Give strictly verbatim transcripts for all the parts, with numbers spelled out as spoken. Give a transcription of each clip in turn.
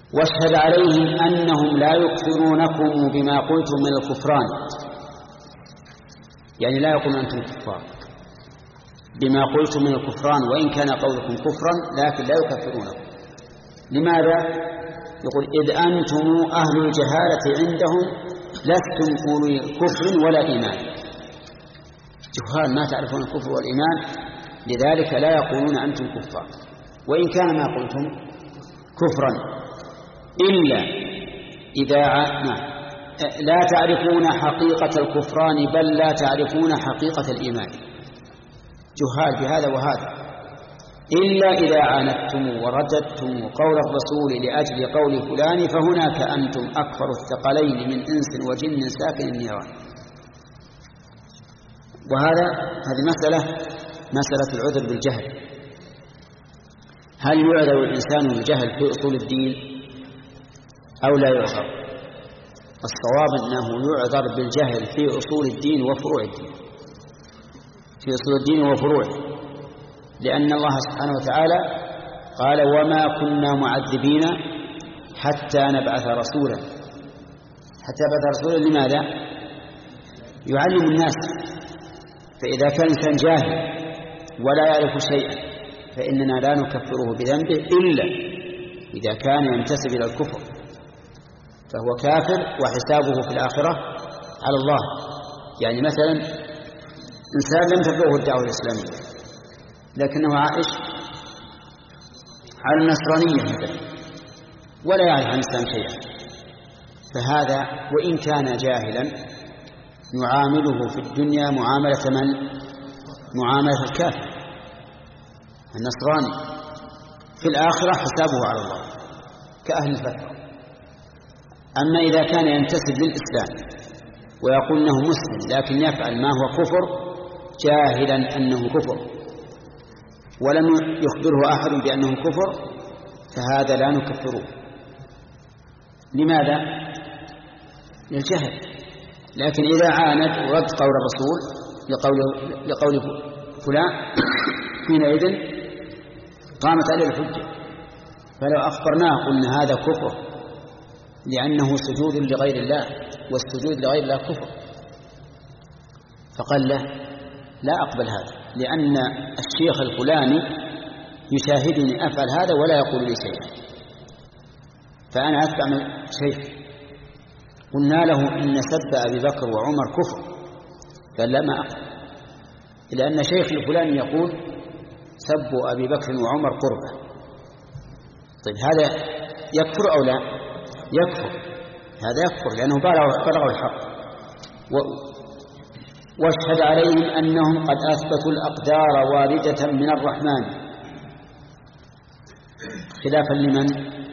واشهد عليهم أنهم لا يكفرونكم بما قلتم من الكفران، يعني لا يقولون أنتم كفار بما قلتم من الكفران، وإن كان قولكم كفرا لكن لا يكفرونكم. لماذا؟ يقول إذ أنتم أهل الجهالة عندهم لستم أولي كفر ولا إيمان، جهال ما تعرفون الكفر والإيمان، لذلك لا يقولون أنتم كفار وإن كان ما قلتم كفرا، إلا إذا ع... لا تعرفون حقيقة الكفران بل لا تعرفون حقيقة الإيمان، جهال بهذا وهذا. إلا إذا عاندتم ورددتم قول الرسول لأجل قول فلان فهناك أنتم أكثر الثقلين من إنس وجن ساكن النيران. وهذا هذه مسألة مسألة العذر بالجهل. هل يعذر الإنسان بالجهل في أصول الدين أو لا يعذر؟ الصواب أنه يعذر بالجهل في أصول الدين وفروع الدين، في أصول الدين وفروعه، لأن الله سبحانه وتعالى قال وما كنا معذبين حتى نبعث رسولا، حتى نبعث رسولا لماذا؟ يعلم الناس. فإذا كان إنسان جاهل ولا يعرف شيئا فإننا لا نكفره بذنبه إلا إذا كان ينتسب إلى الكفر، فهو كافر وحسابه في الآخرة على الله. يعني مثلا إنسان لم تبلغه الدعوة الإسلامية لكنه عائش على النصرانية مثلا ولا يعرف عن الإسلام شيئا، فهذا وإن كان جاهلا نعامله في الدنيا معاملة من؟ معاملة الكافر النصراني، في الآخرة حسابه على الله كأهل الفترة. أما إذا كان ينتسب للإسلام ويقول أنه مسلم لكن يفعل ما هو كفر جاهلا أنه كفر ولم يخبره أحد بأنه كفر، فهذا لا نكفره. لماذا؟ للجهل. لكن إذا عاند ورد قول الرسول لقول, لقول فلان حينئذ قامت عليه الحجة، فلو أخبرناه قلنا هذا كفر لأنه سجود لغير الله، والسجود لغير الله كفر، فقال له لا أقبل هذا لأن الشيخ الفلاني يشاهدني أفعل هذا ولا يقول لي شيئا، فأنا أتبع من شيخ. قلنا له إن سب أبي بكر وعمر كفر، قال لا ما أقبل لأن شيخ الفلاني يقول سب أبي بكر وعمر قربة. طيب هذا يكفر أو لا؟ يكفر، هذا يكفر لأنه بلغ الحق. واشهد عليهم أنهم قد أثبتوا الأقدار واردة من الرحمن، خلافا لمن؟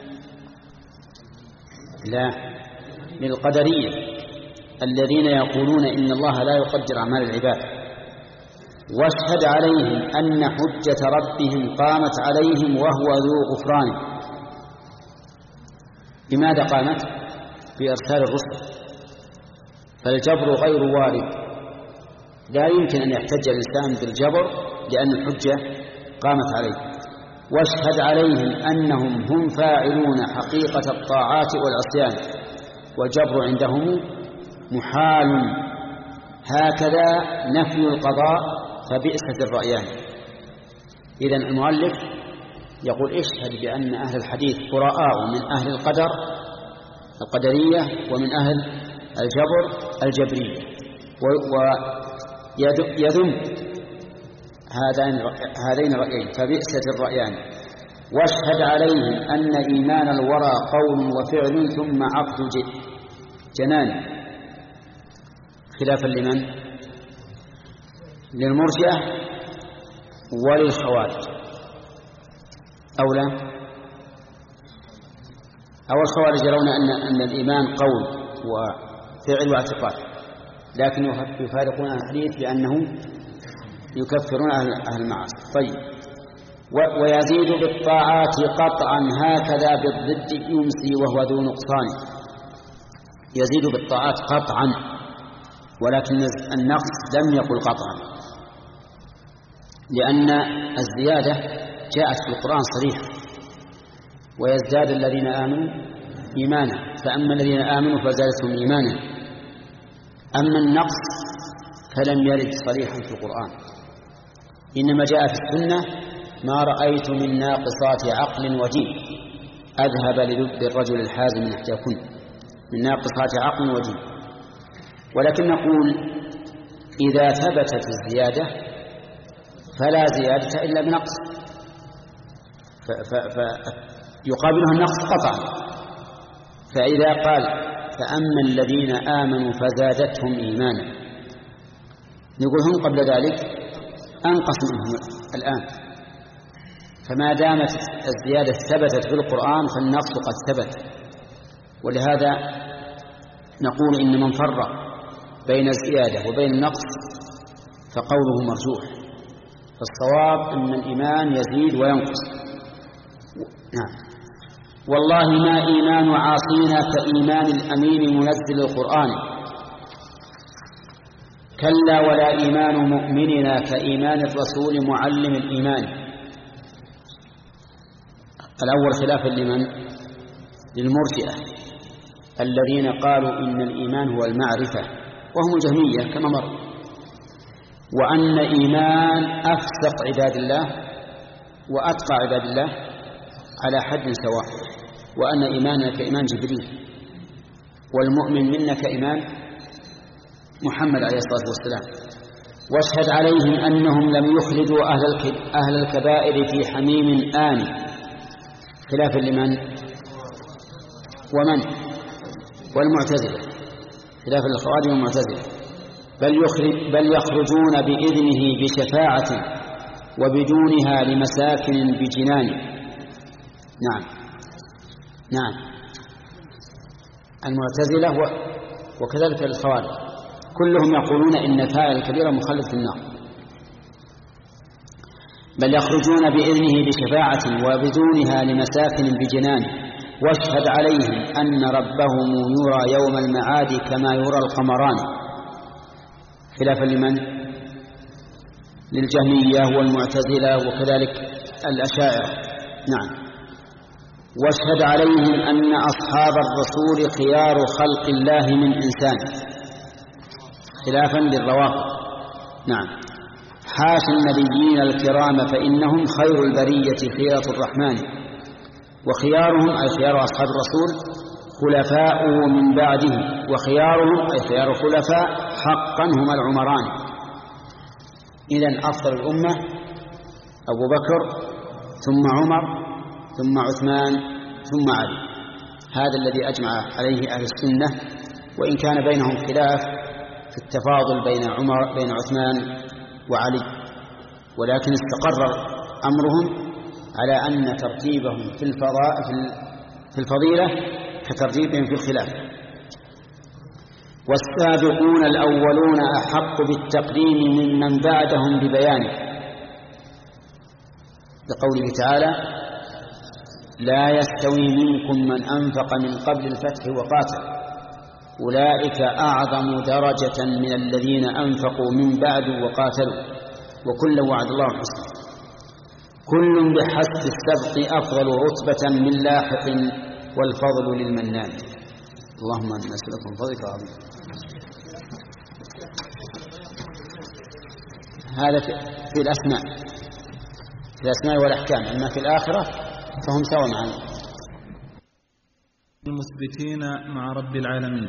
لا، للقدرية الذين يقولون إن الله لا يقدر أعمال العباد. واشهد عليهم أن حجة ربهم قامت عليهم وهو ذو غفران. لماذا قامت؟ بإرسال الرسل، فالجبر غير وارد، لا يمكن أن يحتج الإنسان بالجبر لأن الحجة قامت عليه. واشهد عليهم أنهم هم فاعلون حقيقة الطاعات والعصيان، والجبر عندهم محال، هكذا نفي القضاء فبئست الرأيان. إذن المؤلف يقول اشهد بأن أهل الحديث براء من أهل القدر القدرية ومن أهل الجبر الجبرية، ويذم هذين الرأيين فبئست الرأيان. واشهد عليهم أن إيمان الورى قول وفعل ثم عقد جنان، خلافا لمن؟ للمرجئة وللخوارج، أو لا؟ أو الخوارج يرون أن أن الإيمان قول وفعل واعتقاد، لكن يفارقون أهل الحديث بأنهم يكفرون أهل المعاصي. طيب، ويزيد بالطاعات قطعا هكذا بالضد يمسي وهو ذو نقصان. يزيد بالطاعات قطعا، ولكن النقص لم يقل قطعا، لأن الزيادة جاءت في القرآن صريحة، ويزداد الذين آمنوا إيمانا. فأما الذين آمنوا فزادتهم إيمانا. أما النقص فلم يرد صريحا في القرآن، إنما جاء في السنة: ما رأيت من ناقصات عقل ودين أذهب للب الرجل الحازم من إحداكن، من ناقصات عقل ودين. ولكن نقول إذا ثبتت الزيادة فلا زيادة إلا بنقص، فيقابلها النقص قطعا. فإذا قال: فأما الذين آمنوا فزادتهم إيمانا، نقول هم قبل ذلك أنقص منهم الآن. فما دامت الزيادة ثبتت في القرآن فالنقص قد ثبت. ولهذا نقول إن من فرق بين الزيادة وبين النقص فقوله مرجوح. فالصواب أن الإيمان يزيد وينقص. نعم. والله ما إيمان عاصينا كإيمان الأمين منزل القرآن، كلا ولا إيمان مؤمننا كإيمان الرسول معلم الإيمان. الأول خلافا لمن؟ للمرجئة الذين قالوا إن الإيمان هو المعرفة، وهم الجهمية كما مر، وأن إيمان أفسق عباد الله وأتقى عباد الله على حد سواء، وأن إيماننا كإيمان جبريل، والمؤمن منا كإيمان محمد عليه الصلاة والسلام. واشهد عليهم أنهم لم يخلدوا أهل الكبائر في حميم آن، خلافا لمن؟ ومن؟ والمعتزلة، خلافا للخوارج والمعتزلة. بل, بل يخرجون بإذنه بشفاعة وبدونها لمساكن بجنان. نعم نعم المعتزلة وكذلك الخوارج كلهم يقولون إن فاعل الكبيرة مخلد في النار. بل يخرجون بإذنه بشفاعة وبدونها لمساكن بجنان. واشهد عليهم أن ربهم يرى يوم المعاد كما يرى القمران، خلافا لمن؟ للجهمية والمعتزلة وكذلك الأشاعرة. نعم. واشهد عليهم أن أصحاب الرسول خيار خلق الله من إنسان، خلافا للروافض. نعم. حاش النبيين الكرام فإنهم خير البرية خيرة الرحمن، وخيارهم أي خيار أصحاب الرسول خلفاؤه من بعده، وخيارهم أي خيار خلفاء حقا هم العمران. إذن أفضل الأمة أبو بكر ثم عمر ثم عثمان ثم علي، هذا الذي أجمع عليه أهل السنة، وإن كان بينهم خلاف في التفاضل بين عمر بين عثمان وعلي، ولكن استقر أمرهم على أن ترتيبهم في الفضاء في الفضيلة كترتيبهم في الخلاف. والسابقون الأولون أحق بالتقديم ممن بعدهم ببيانه، لقوله تعالى: لا يستوي منكم من أنفق من قبل الفتح وقاتل أولئك أعظم درجة من الذين أنفقوا من بعد وقاتلوا وكلا وعد الله الحسنى. كل بحسب السبق أفضل رتبة من لاحق والفضل للمنان. اللهم نسألك من فضلك العظيم. هذا في الأسماء في الأسماء والأحكام. أما في الآخرة فهم سواء معنا. المثبتين مع رب العالمين.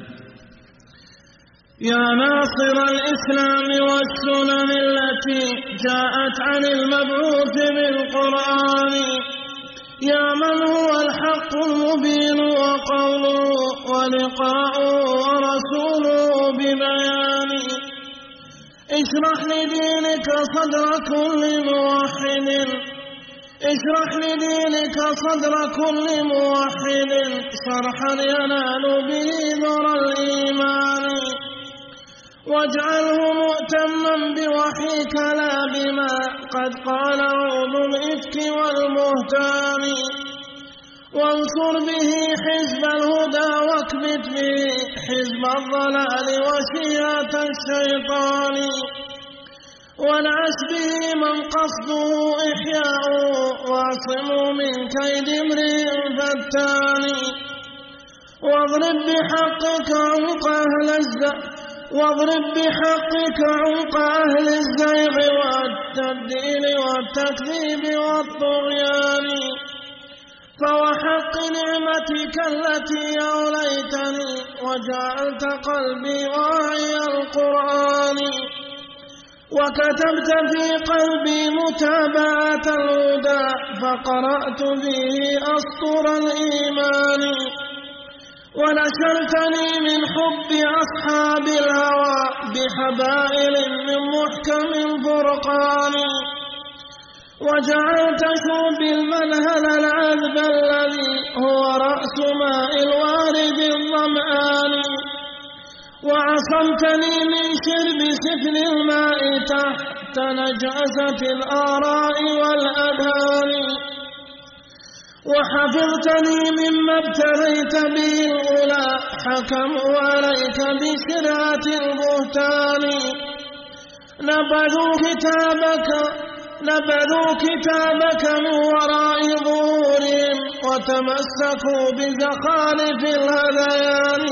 يا ناصر الإسلام والسنن التي جاءت عن المبعوث بالقرآن، يا من هو الحق المبين وقوله ولقاؤه ورسوله ببيان. اشرح لدينك صدر كل موحد، اشرح لدينك صدر كل موحد شرحا ينال به ذرى الإيمان. واجعله مؤتما بوحيك لا بما قد قاله ذو الإفك والبهتان. وانصر به حزب الهدى واكبت به حزب الضلال وشيعة الشيطان. ونعس به من قصده إحياء واعصموا من كيد امرئ فتان واضرب بحقك عنق أهل الزيغ واضرب بحقك عنق أهل الزيغ والتبديل والتكذيب والطغيان فوحق نعمتك التي أوليتني وجعلت قلبي واعي القرآن وكتبت في قلبي متابعة الهدى فقرأت به أسطر الإيمان ونشرتني من حب أصحاب الهوى بحبائل من محكم الفرقان وجعلت شربي المنهل العذب الذي هو رأس ماء الوارد الظمآن وعصمتني من شرب سفن الماء تحت نجاسة الآراء والأذهان وحفظتني مما ابتليت به الأولى حكموا عليك بشرعة البهتان نبذوا كتابك نبذوا كتابك من وراء ظهورهم وتمسكوا بزخارف الهذيان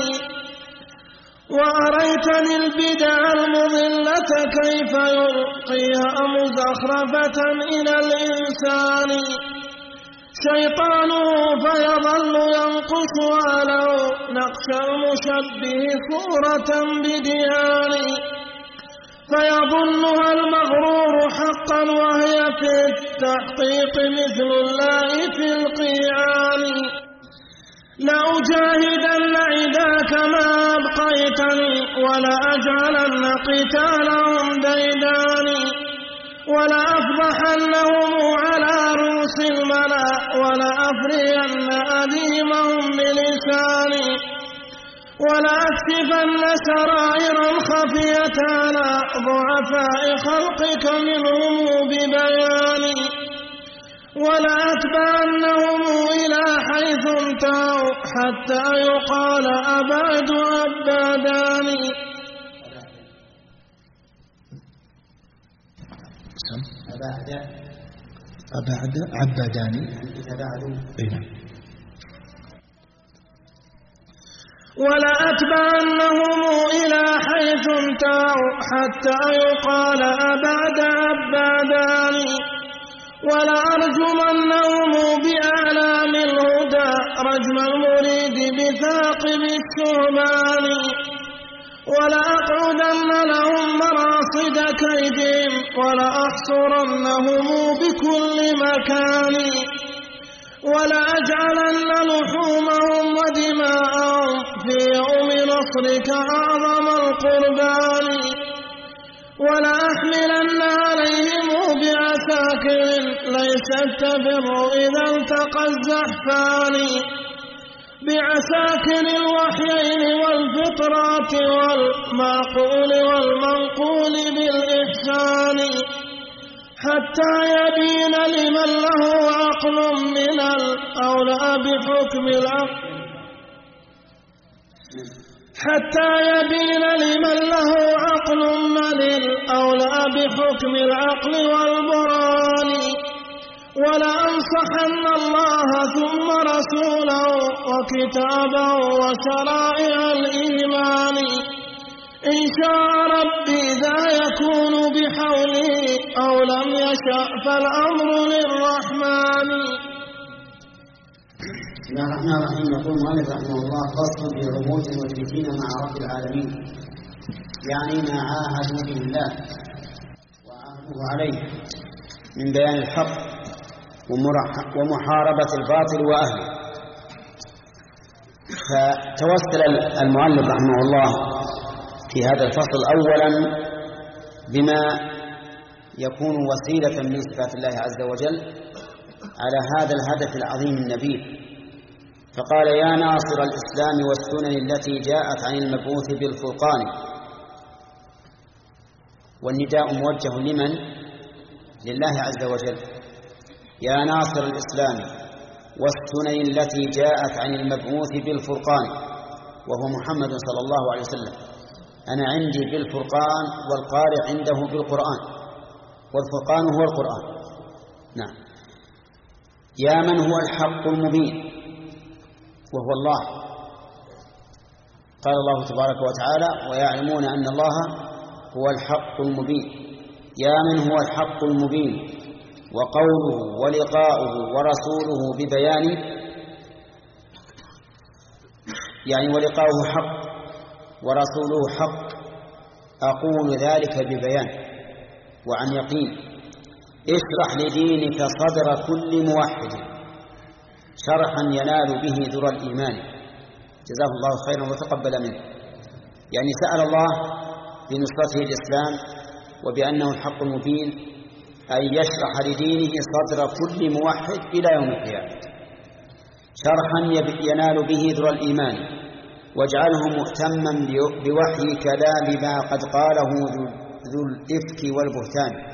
وأريتني البدع المضلة كيف يلقيها مزخرفة إلى الإنسان شيطانه فيظل ينقص له نقش المشبه صورة بديان فيظنها المغرور حقا وهي في التحقيق مثل الله في القيان لأجاهدن عداك ما أبقيتني ولا أجعلن قتالهم ديداني ولا أفضحنهم على رؤوس الملأ ولا أفرين أديمهم بلساني ولا أكشفن سرائرا خفية على ضعفاء خلقك منهم ببياني ولا أتبعنهم إلى حيث انتهوا حتى يقال أبعد عباداني أبعد أبعد عباداني ولا أتبعنهم إلى حيث انتهوا حتى يقال أبعد عباداني ولا أرجمنهم بأعلام الهدى رجم المريد بثاقب الثعبان ولا أقعدن لهم مراصد كيدهم ولا أحصرنهم بكل مكان ولا أجعلن لحومهم ودماءهم في يوم نصرك أعظم القربان ولا أحملن عليهم بعساكر ليست تفر إذا التقى الزحفان بعساكر الوحيين والفطرات والمعقول والمنقول بالإحسان حتى يبين لمن له عقل من الأولى بحكم العقل حتى يبين لمن له عقل من الأولى بحكم العقل والبرهان ولا أنصحن الله ثم رسوله وكتابه وشرائع الإيمان إن شاء ربي ذا يكون بحوله أو لم يشأ فالأمر للرحمن. بسم الله الرحمن الرحيم. يقول المؤلف رحمه الله فصل في عهود المشركين مع رب العالمين، يعني ما عاهدوا به الله وعهدوه عليه من بيان الحق ومحاربة الباطل وأهله. فتوسل المؤلف رحمه الله في هذا الفصل أولا بما يكون وسيلة من صفات الله عز وجل على هذا الهدف العظيم النبيل، فقال: يا ناصر الإسلام والسنن التي جاءت عن المبعوث بالفرقان. والنداء موجه لمن؟ لله عز وجل. يا ناصر الإسلام والسنن التي جاءت عن المبعوث بالفرقان، وهو محمد صلى الله عليه وسلم. أنا عندي بالفرقان والقارئ عنده بالقرآن، والفرقان هو القرآن. نعم. يا من هو الحق المبين وهو الله. قال الله تبارك وتعالى ويعلمون أن الله هو الحق المبين. يا من هو الحق المبين وقوله ولقاؤه ورسوله ببيان، يعني ولقاؤه حق ورسوله حق، أقول ذلك ببيان وعن يقين. اشرح لدينك صدر كل موحد شرحا ينال به ذرى الإيمان. جزاه الله خيرا وتقبل منه. يعني سأل الله بنصرته الإسلام وبأنه الحق المبين أن يشرح لدينه صدر كل موحد إلى يوم القيامة شرحا ينال به ذرى الإيمان، واجعله مهتما بوحي كلام ما قد قاله ذو الإفك والبهتان.